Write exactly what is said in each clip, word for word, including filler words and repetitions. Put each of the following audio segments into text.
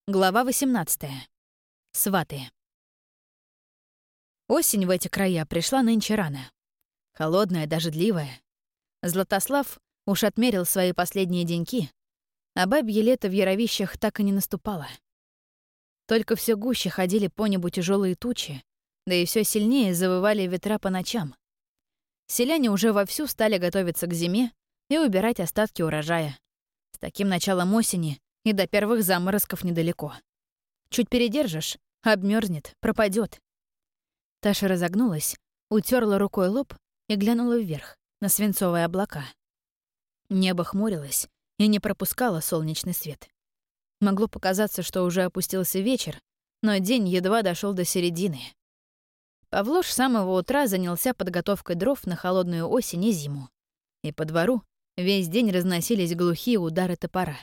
Глава восемнадцатая. Сваты. Осень в эти края пришла нынче рано. Холодная, дождливая. Златослав уж отмерил свои последние деньки, а бабье лето в Яровищах так и не наступало. Только все гуще ходили по небу тяжелые тучи, да и все сильнее завывали ветра по ночам. Селяне уже вовсю стали готовиться к зиме и убирать остатки урожая. С таким началом осени и до первых заморозков недалеко. Чуть передержишь, обмерзнет, пропадет. Таша разогнулась, утерла рукой лоб и глянула вверх, на свинцовые облака. Небо хмурилось и не пропускало солнечный свет. Могло показаться, что уже опустился вечер, но день едва дошел до середины. Павлош с самого утра занялся подготовкой дров на холодную осень и зиму. И по двору весь день разносились глухие удары топора.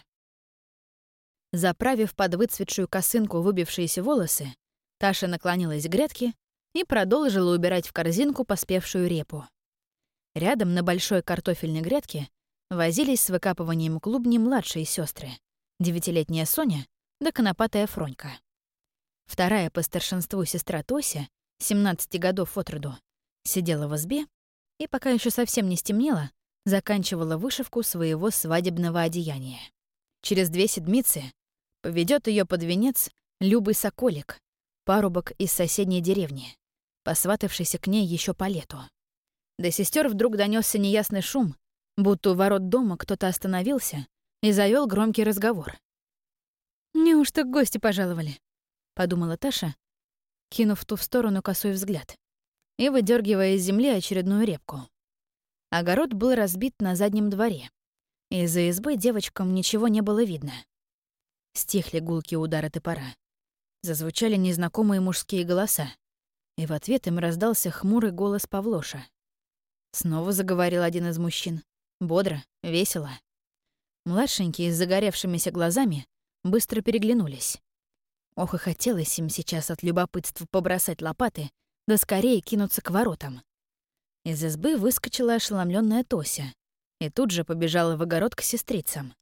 Заправив под выцветшую косынку выбившиеся волосы, Таша наклонилась к грядке и продолжила убирать в корзинку поспевшую репу. Рядом на большой картофельной грядке возились с выкапыванием клубней младшие сестры, девятилетняя Соня да конопатая Фронька. Вторая по старшинству сестра Тося, семнадцати годов от роду, сидела в избе и, пока еще совсем не стемнело, заканчивала вышивку своего свадебного одеяния. Через две седмицы поведет ее под венец Любый Соколик, парубок из соседней деревни, посватавшийся к ней еще по лету. До сестер вдруг донесся неясный шум, будто у ворот дома кто-то остановился и завел громкий разговор. «Неужто гости пожаловали?» — подумала Таша, кинув в ту сторону косой взгляд и выдергивая из земли очередную репку. Огород был разбит на заднем дворе. Из-за избы девочкам ничего не было видно. Стихли гулкие удары топора. Зазвучали незнакомые мужские голоса, и в ответ им раздался хмурый голос Павлоша. Снова заговорил один из мужчин. Бодро, весело. Младшенькие с загоревшимися глазами быстро переглянулись. Ох, и хотелось им сейчас от любопытства побросать лопаты, да скорее кинуться к воротам. Из избы выскочила ошеломленная Тося и тут же побежала в огород к сестрицам.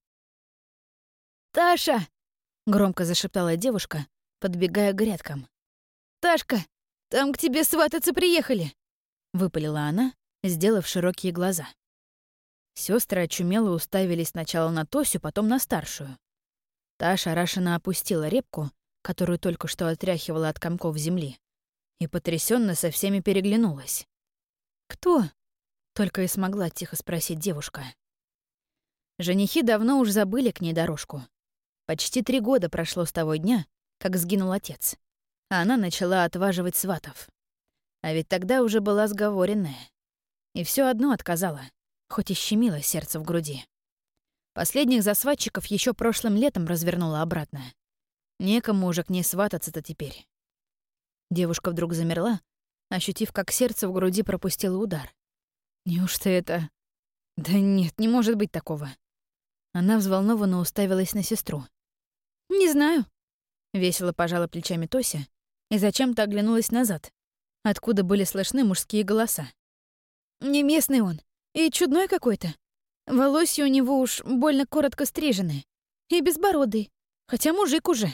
«Таша!» — громко зашептала девушка, подбегая к грядкам. «Ташка, там к тебе свататься приехали!» — выпалила она, сделав широкие глаза. Сестры очумело уставились сначала на Тосю, потом на старшую. Таша ошарашенно опустила репку, которую только что отряхивала от комков земли, и потрясенно со всеми переглянулась. «Кто?» — только и смогла тихо спросить девушка. Женихи давно уж забыли к ней дорожку. Почти три года прошло с того дня, как сгинул отец, а она начала отваживать сватов. А ведь тогда уже была сговоренная. И все одно отказала, хоть и щемило сердце в груди. Последних засватчиков еще прошлым летом развернула обратно. Некому уже к ней свататься-то теперь. Девушка вдруг замерла, ощутив, как сердце в груди пропустило удар. Неужто это... Да нет, не может быть такого. Она взволнованно уставилась на сестру. «Не знаю», — весело пожала плечами Тося и зачем-то оглянулась назад, откуда были слышны мужские голоса. «Не местный он, и чудной какой-то. Волосья у него уж больно коротко стрижены, и безбородый, хотя мужик уже».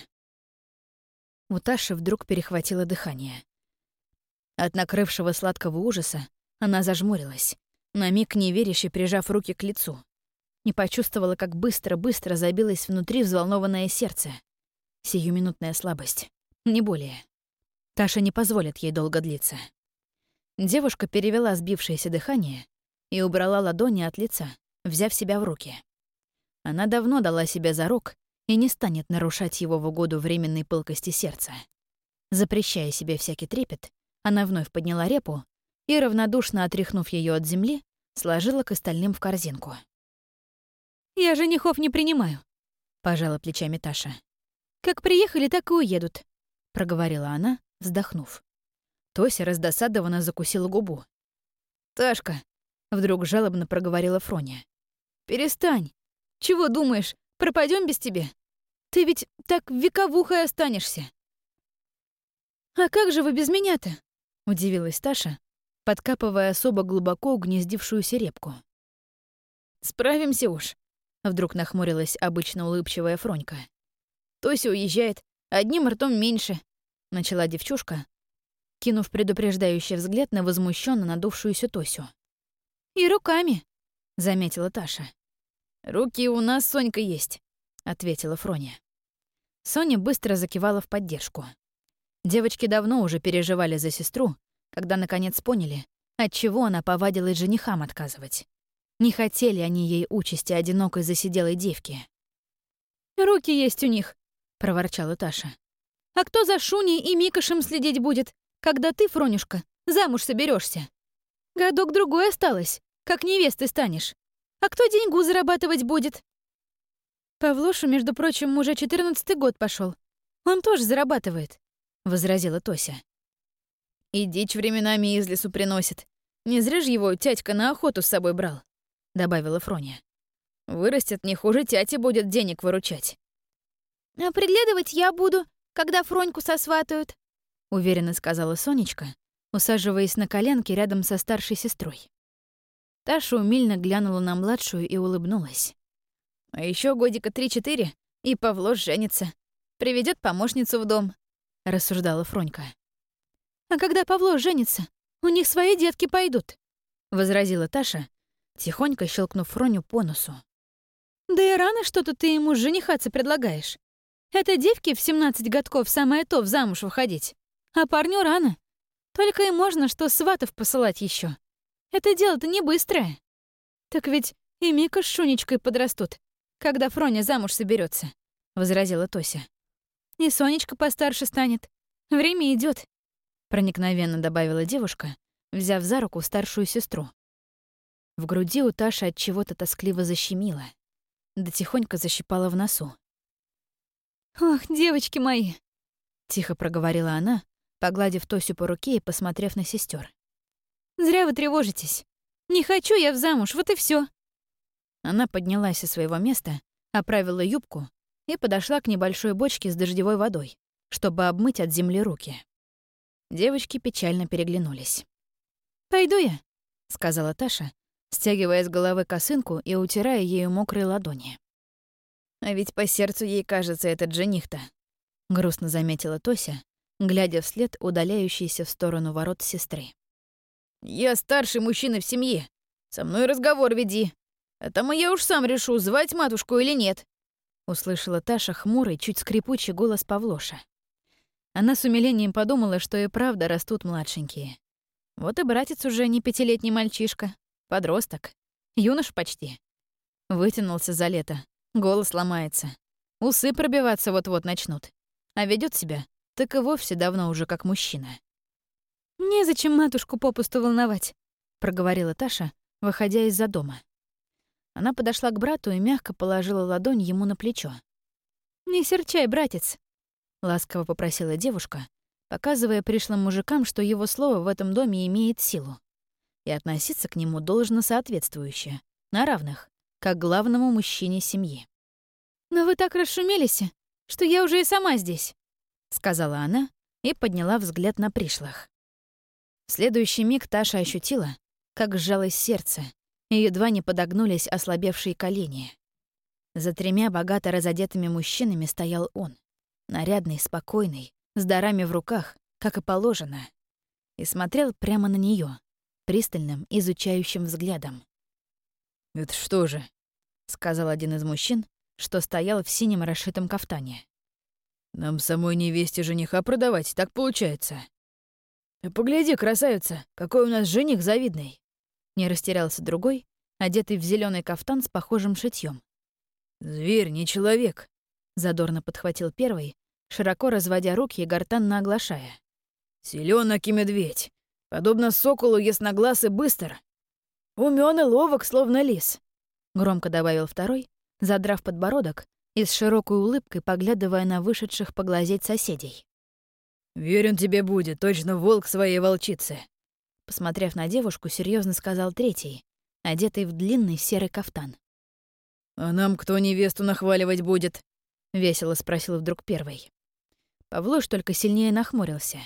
У Таши вдруг перехватило дыхание. От накрывшего сладкого ужаса она зажмурилась, на миг неверяще прижав руки к лицу. Не почувствовала, как быстро-быстро забилось внутри взволнованное сердце. Сиюминутная слабость, не более. Таша не позволит ей долго длиться. Девушка перевела сбившееся дыхание и убрала ладони от лица, взяв себя в руки. Она давно дала себе зарок и не станет нарушать его в угоду временной пылкости сердца. Запрещая себе всякий трепет, она вновь подняла репу и, равнодушно отряхнув ее от земли, сложила к остальным в корзинку. «Я женихов не принимаю», — пожала плечами Таша. «Как приехали, так и уедут», — проговорила она, вздохнув. Тося раздосадованно закусила губу. «Ташка», — вдруг жалобно проговорила Фроня. «Перестань. Чего думаешь, пропадем без тебя? Ты ведь так вековухой останешься». «А как же вы без меня-то?» — удивилась Таша, подкапывая особо глубоко угнездившуюся репку. «Справимся уж», — вдруг нахмурилась обычно улыбчивая Фронька. Тося уезжает, одним ртом меньше», — начала девчушка, кинув предупреждающий взгляд на возмущенно надувшуюся Тосю. «И руками», — заметила Таша. «Руки у нас Сонька есть», — ответила Фроня. Соня быстро закивала в поддержку. Девочки давно уже переживали за сестру, когда наконец поняли, отчего она повадилась женихам отказывать. Не хотели они ей участи одинокой засиделой девки. «Руки есть у них», — проворчала Таша. «А кто за Шуней и Микошем следить будет, когда ты, Фронюшка, замуж соберешься? Годок-другой осталось, как невестой станешь. А кто деньгу зарабатывать будет?» «Павлушу, между прочим, уже четырнадцатый год пошел. Он тоже зарабатывает», — возразила Тося. «И дичь временами из лесу приносит. Не зря ж его тятька на охоту с собой брал», — добавила Фроня. «Вырастет, не хуже тяти будет денег выручать». «А приглядывать я буду, когда Фроньку сосватают», — уверенно сказала Сонечка, усаживаясь на коленки рядом со старшей сестрой. Таша умильно глянула на младшую и улыбнулась. «А еще годика три-четыре, и Павло женится. Приведет помощницу в дом», — рассуждала Фронька. «А когда Павло женится, у них свои детки пойдут», — возразила Таша, тихонько щелкнув Фроню по носу. «Да и рано что-то ты ему женихаться предлагаешь. Это девке в семнадцать годков самое то в замуж выходить, а парню рано. Только и можно что сватов посылать еще. Это дело-то не быстрое. Так ведь и Мика с Шунечкой подрастут, когда Фроня замуж соберется, возразила Тося. «И Сонечка постарше станет. Время идет, проникновенно добавила девушка, взяв за руку старшую сестру. В груди у Таши от чего-то тоскливо защемило, да тихонько защипала в носу. «Ох, девочки мои!» — тихо проговорила она, погладив Тосю по руке и посмотрев на сестер. «Зря вы тревожитесь. Не хочу я в замуж, вот и все. Она поднялась со своего места, оправила юбку и подошла к небольшой бочке с дождевой водой, чтобы обмыть от земли руки. Девочки печально переглянулись. «Пойду я», — сказала Таша, стягивая с головы косынку и утирая ею мокрые ладони. «А ведь по сердцу ей кажется этот жених-то», — грустно заметила Тося, глядя вслед удаляющейся в сторону ворот сестры. «Я старший мужчина в семье. Со мной разговор веди. А там и я уж сам решу, звать матушку или нет», — услышала Таша хмурый, чуть скрипучий голос Павлоша. Она с умилением подумала, что и правда растут младшенькие. Вот и братец уже не пятилетний мальчишка, подросток, юнош почти. Вытянулся за лето, голос ломается, усы пробиваться вот-вот начнут. А ведет себя так и вовсе давно уже как мужчина. «Незачем матушку попусту волновать», — проговорила Таша, выходя из-за дома. Она подошла к брату и мягко положила ладонь ему на плечо. «Не серчай, братец», — ласково попросила девушка, показывая пришлым мужикам, что его слово в этом доме имеет силу, и относиться к нему должно соответствующе, на равных, как главному мужчине семьи. «Но вы так расшумелись, что я уже и сама здесь», — сказала она и подняла взгляд на пришлых. В следующий миг Таша ощутила, как сжалось сердце, и едва не подогнулись ослабевшие колени. За тремя богато разодетыми мужчинами стоял он, нарядный, спокойный, с дарами в руках, как и положено, и смотрел прямо на нее пристальным, изучающим взглядом. «Это что же?» — сказал один из мужчин, что стоял в синем расшитом кафтане. «Нам самой невесте жениха продавать, так получается». «Погляди, красавица, какой у нас жених завидный!» Не растерялся другой, одетый в зеленый кафтан с похожим шитьем. «Зверь, не человек!» — задорно подхватил первый, широко разводя руки и гортанно оглашая. «Селёнок и медведь, подобно соколу ясноглаз и быстр. Умён и ловок, словно лис», — громко добавил второй, задрав подбородок и с широкой улыбкой поглядывая на вышедших поглазеть соседей. «Верен тебе будет, точно волк своей волчицы», — посмотрев на девушку, серьезно сказал третий, одетый в длинный серый кафтан. «А нам кто невесту нахваливать будет?» — весело спросил вдруг первый. Павлуш только сильнее нахмурился.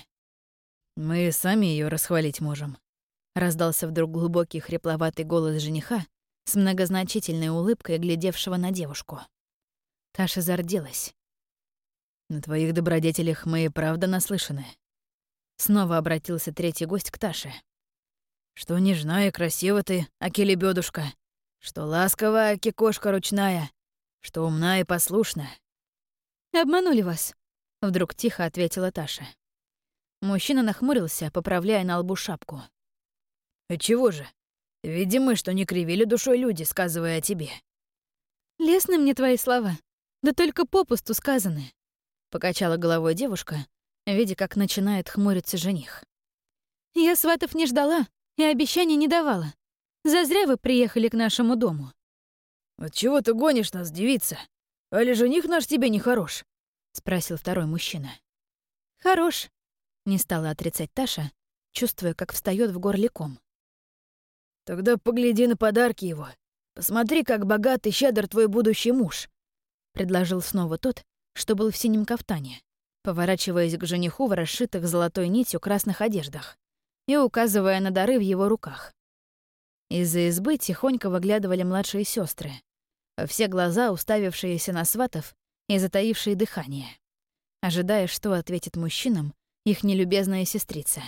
«Мы сами ее расхвалить можем», — раздался вдруг глубокий хрипловатый голос жениха с многозначительной улыбкой, глядевшего на девушку. Таша зарделась. На твоих добродетелях мы и правда наслышаны. Снова обратился третий гость к Таше. Что нежна и красива ты, аки лебёдушка, что ласковая, аки кошка ручная, что умна и послушна. Обманули вас, вдруг тихо ответила Таша. Мужчина нахмурился, поправляя на лбу шапку. «Отчего же? Видимо, что не кривили душой люди, сказывая о тебе». «Лестны мне твои слова, да только попусту сказаны», — покачала головой девушка, видя, как начинает хмуриться жених. «Я сватов не ждала и обещаний не давала. Зазря вы приехали к нашему дому». «Отчего ты гонишь нас, девица? Али жених наш тебе не хорош?» — спросил второй мужчина. «Хорош», — не стала отрицать Таша, чувствуя, как встаёт в горле ком. «Тогда погляди на подарки его. Посмотри, как богат и щедр твой будущий муж», — предложил снова тот, что был в синем кафтане, поворачиваясь к жениху в расшитых золотой нитью красных одеждах и указывая на дары в его руках. Из-за избы тихонько выглядывали младшие сестры, все глаза уставившиеся на сватов и затаившие дыхание, ожидая, что ответит мужчинам их нелюбезная сестрица.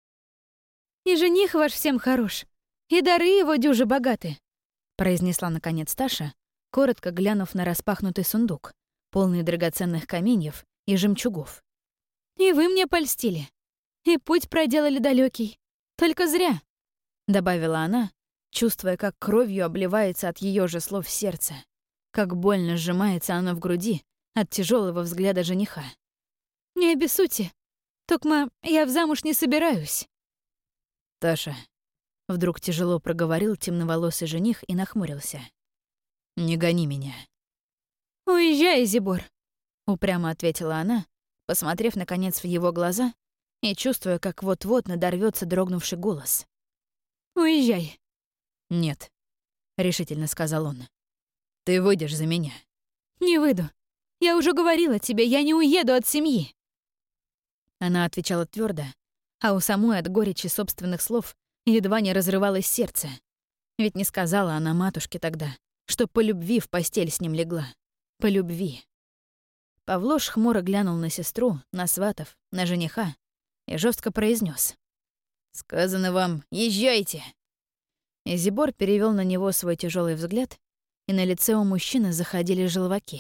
«И жених ваш всем хорош, и дары его дюжи богаты», — произнесла наконец Таша, коротко глянув на распахнутый сундук, полный драгоценных каменьев и жемчугов. «И вы мне польстили, и путь проделали далекий, только зря», — добавила она, чувствуя, как кровью обливается от ее же слов сердце, как больно сжимается оно в груди от тяжелого взгляда жениха. «Не обессудьте, токма я в замуж не собираюсь». «Таша», — вдруг тяжело проговорил темноволосый жених и нахмурился. «Не гони меня». «Уезжай, Зибор», — упрямо ответила она, посмотрев, наконец, в его глаза и чувствуя, как вот-вот надорвется дрогнувший голос. «Уезжай». «Нет», — решительно сказал он. «Ты выйдешь за меня». «Не выйду. Я уже говорила тебе, я не уеду от семьи». Она отвечала твердо, а у самой от горечи собственных слов едва не разрывалось сердце. Ведь не сказала она матушке тогда, что по любви в постель с ним легла. По любви. Павлош хмуро глянул на сестру, на сватов, на жениха и жестко произнес: «Сказано вам, езжайте!» И Зибор перевел на него свой тяжелый взгляд, и на лице у мужчины заходили желваки.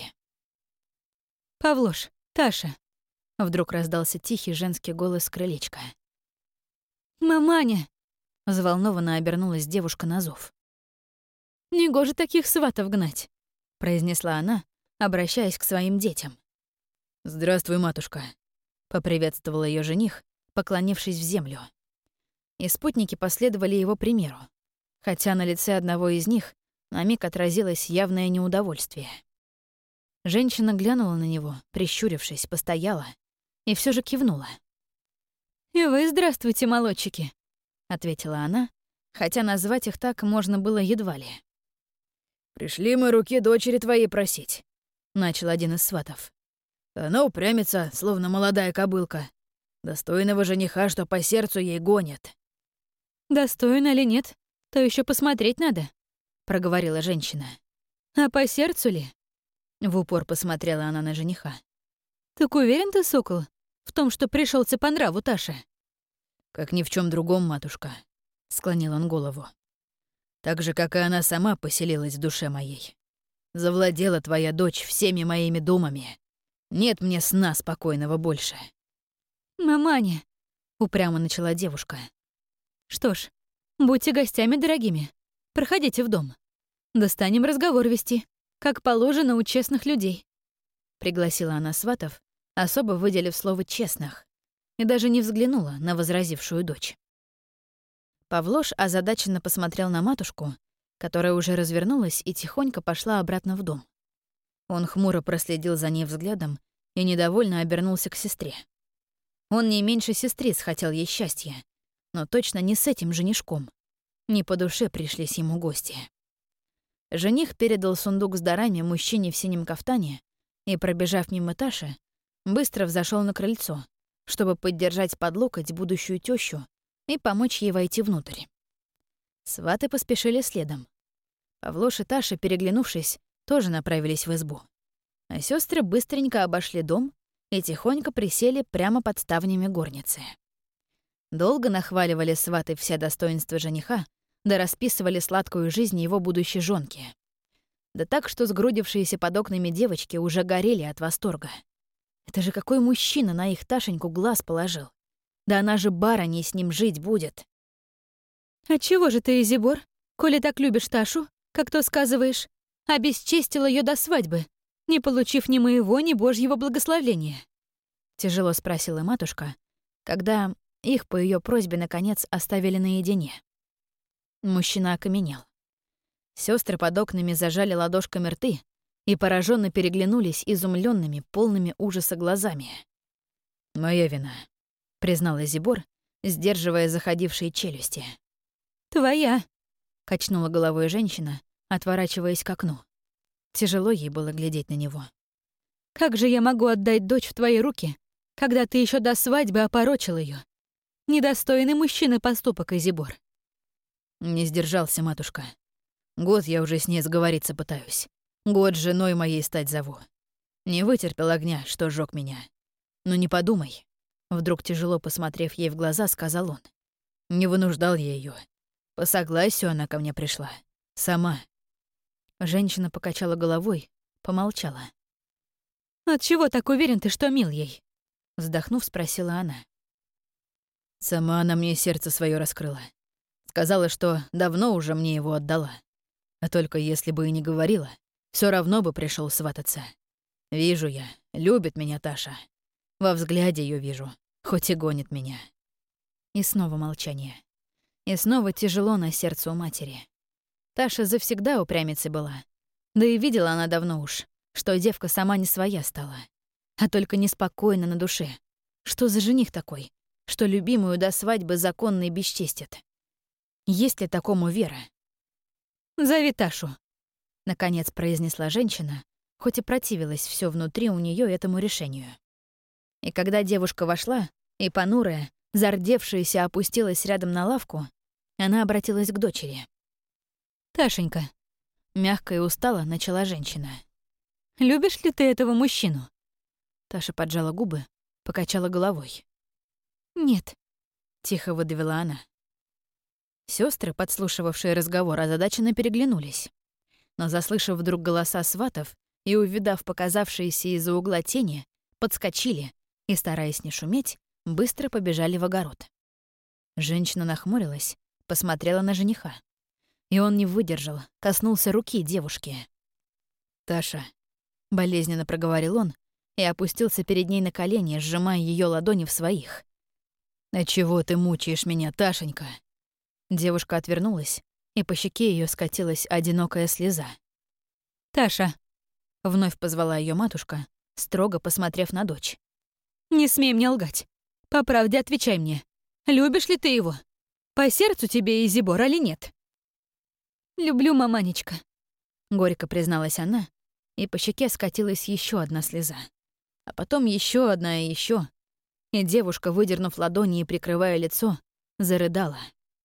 «Павлош, Таша!» — вдруг раздался тихий женский голос с крылечка. «Маманя!» — взволнованно обернулась девушка на зов. «Негоже таких сватов гнать», — произнесла она, обращаясь к своим детям. «Здравствуй, матушка», — поприветствовал ее жених, поклонившись в землю. И спутники последовали его примеру, хотя на лице одного из них на миг отразилось явное неудовольствие. Женщина глянула на него, прищурившись, постояла и все же кивнула. «И вы здравствуйте, молодчики», — ответила она, хотя назвать их так можно было едва ли. «Пришли мы руки дочери твоей просить», — начал один из сватов. «Она упрямится, словно молодая кобылка. Достойного жениха, что по сердцу ей гонит». «Достойно ли нет, то еще посмотреть надо», — проговорила женщина. «А по сердцу ли?» В упор посмотрела она на жениха. «Так уверен ты, сокол, в том, что пришелся по нраву Таше?» «Как ни в чем другом, матушка», — склонил он голову. «Так же, как и она сама поселилась в душе моей. Завладела твоя дочь всеми моими думами. Нет мне сна спокойного больше». «Маманя», — упрямо начала девушка. «Что ж, будьте гостями дорогими. Проходите в дом. Достанем разговор вести, как положено у честных людей», — пригласила она сватов, особо выделив слово «честных», и даже не взглянула на возразившую дочь. Павлош озадаченно посмотрел на матушку, которая уже развернулась и тихонько пошла обратно в дом. Он хмуро проследил за ней взглядом и недовольно обернулся к сестре. Он не меньше сестриц хотел ей счастья, но точно не с этим женишком. Не по душе пришлись ему гости. Жених передал сундук с дарами мужчине в синем кафтане и, пробежав мимо Таши, быстро взошел на крыльцо, чтобы поддержать под локоть будущую тещу и помочь ей войти внутрь. Сваты поспешили следом. Павлош и Таша, переглянувшись, тоже направились в избу. А сестры быстренько обошли дом и тихонько присели прямо под ставнями горницы. Долго нахваливали сваты все достоинства жениха, да расписывали сладкую жизнь его будущей жонки. Да так, что сгрудившиеся под окнами девочки уже горели от восторга. Это же какой мужчина на их Ташеньку глаз положил. Да она же барыней с ним жить будет. «Отчего же ты, Изибор, коли так любишь Ташу, как то сказываешь, обесчестил ее до свадьбы, не получив ни моего, ни Божьего благословения?» Тяжело спросила матушка, когда их по ее просьбе наконец оставили наедине. Мужчина окаменел. Сестры под окнами зажали ладошками рты и пораженно переглянулись изумленными, полными ужаса глазами. «Моя вина», — признал Изибор, сдерживая заходившие челюсти. «Твоя», — качнула головой женщина, отворачиваясь к окну. Тяжело ей было глядеть на него. «Как же я могу отдать дочь в твои руки, когда ты еще до свадьбы опорочил ее? Недостойный мужчины поступок, Изибор». Не сдержался, матушка. Год я уже с ней сговориться пытаюсь. Год женой моей стать зову. Не вытерпел огня, что жёг меня. Ну не подумай. Вдруг, тяжело посмотрев ей в глаза, сказал он. Не вынуждал я ее. По согласию она ко мне пришла. Сама. Женщина покачала головой, помолчала. «Отчего так уверен ты, что мил ей?» Вздохнув, спросила она. Сама она мне сердце свое раскрыла. Сказала, что давно уже мне его отдала. А только если бы и не говорила, все равно бы пришел свататься. Вижу я, любит меня Таша. Во взгляде ее вижу, хоть и гонит меня. И снова молчание. И снова тяжело на сердце у матери. Таша завсегда упрямицей была. Да и видела она давно уж, что девка сама не своя стала. А только неспокойно на душе. Что за жених такой, что любимую до свадьбы законно и бесчестит? Есть ли такому вера? «Зови Ташу», — наконец произнесла женщина, хоть и противилась все внутри у нее этому решению. И когда девушка вошла, и понурая, зардевшаяся опустилась рядом на лавку, она обратилась к дочери. «Ташенька», — мягко и устало начала женщина. «Любишь ли ты этого мужчину?» Таша поджала губы, покачала головой. «Нет», — тихо выдавила она. Сестры, подслушивавшие разговор, озадаченно переглянулись. Но, заслышав вдруг голоса сватов и увидав показавшиеся из-за угла тени, подскочили и, стараясь не шуметь, быстро побежали в огород. Женщина нахмурилась, посмотрела на жениха. И он не выдержал, коснулся руки девушки. «Таша», — болезненно проговорил он и опустился перед ней на колени, сжимая ее ладони в своих. «А чего ты мучаешь меня, Ташенька?» Девушка отвернулась, и по щеке ее скатилась одинокая слеза. «Таша», — вновь позвала ее матушка, строго посмотрев на дочь. «Не смей мне лгать. По правде отвечай мне. Любишь ли ты его? По сердцу тебе, Изибор, или нет?» «Люблю, маманечка», — горько призналась она, и по щеке скатилась еще одна слеза. А потом еще одна и еще. И девушка, выдернув ладони и прикрывая лицо, зарыдала.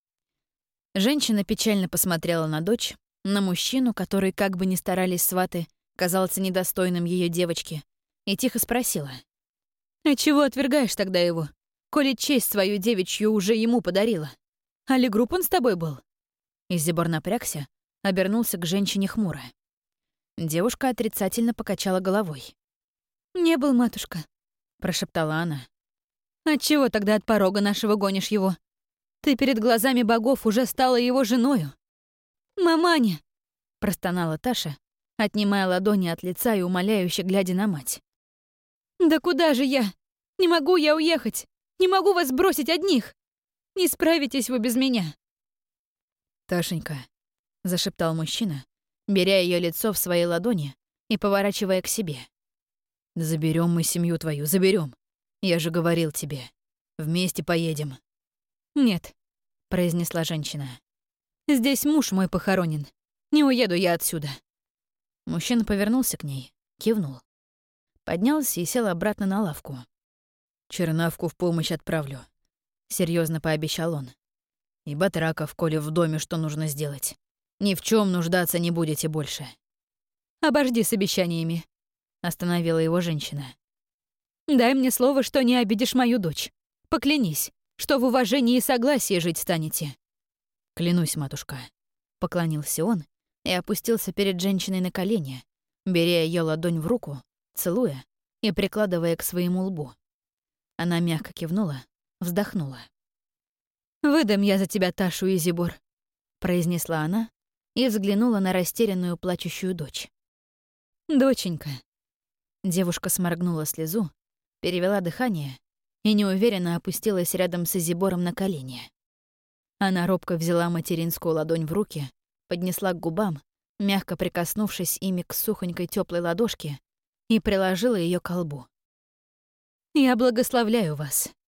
Женщина печально посмотрела на дочь, на мужчину, который, как бы ни старались сваты, казался недостойным ее девочки, и тихо спросила. «А чего отвергаешь тогда его, коли честь свою девичью уже ему подарила? А ли групп он с тобой был?» Изибор напрягся, обернулся к женщине хмуро. Девушка отрицательно покачала головой. «Не был, матушка», — прошептала она. «Отчего тогда от порога нашего гонишь его? Ты перед глазами богов уже стала его женою». «Маманя!» — простонала Таша, отнимая ладони от лица и умоляюще глядя на мать. «Да куда же я? Не могу я уехать! Не могу вас бросить одних! Не справитесь вы без меня!» «Ташенька», — зашептал мужчина, беря ее лицо в свои ладони и поворачивая к себе. «Заберем мы семью твою, заберем. Я же говорил тебе. Вместе поедем». «Нет», — произнесла женщина. «Здесь муж мой похоронен. Не уеду я отсюда». Мужчина повернулся к ней, кивнул. Поднялся и сел обратно на лавку. «Чернавку в помощь отправлю», — серьезно пообещал он. «И батраков, коли в доме что нужно сделать. Ни в чем нуждаться не будете больше». «Обожди с обещаниями», — остановила его женщина. Дай мне слово, что не обидишь мою дочь. Поклянись, что в уважении и согласии жить станете». «Клянусь, матушка», — поклонился он и опустился перед женщиной на колени, беря ее ладонь в руку, целуя и прикладывая к своему лбу. Она мягко кивнула, вздохнула. «Выдам я за тебя Ташу, Изибор», — произнесла она и взглянула на растерянную плачущую дочь. «Доченька». Девушка сморгнула слезу, перевела дыхание и неуверенно опустилась рядом с Изибором на колени. Она робко взяла материнскую ладонь в руки, поднесла к губам, мягко прикоснувшись ими к сухонькой теплой ладошке, и приложила ее к колбу. «Я благословляю вас.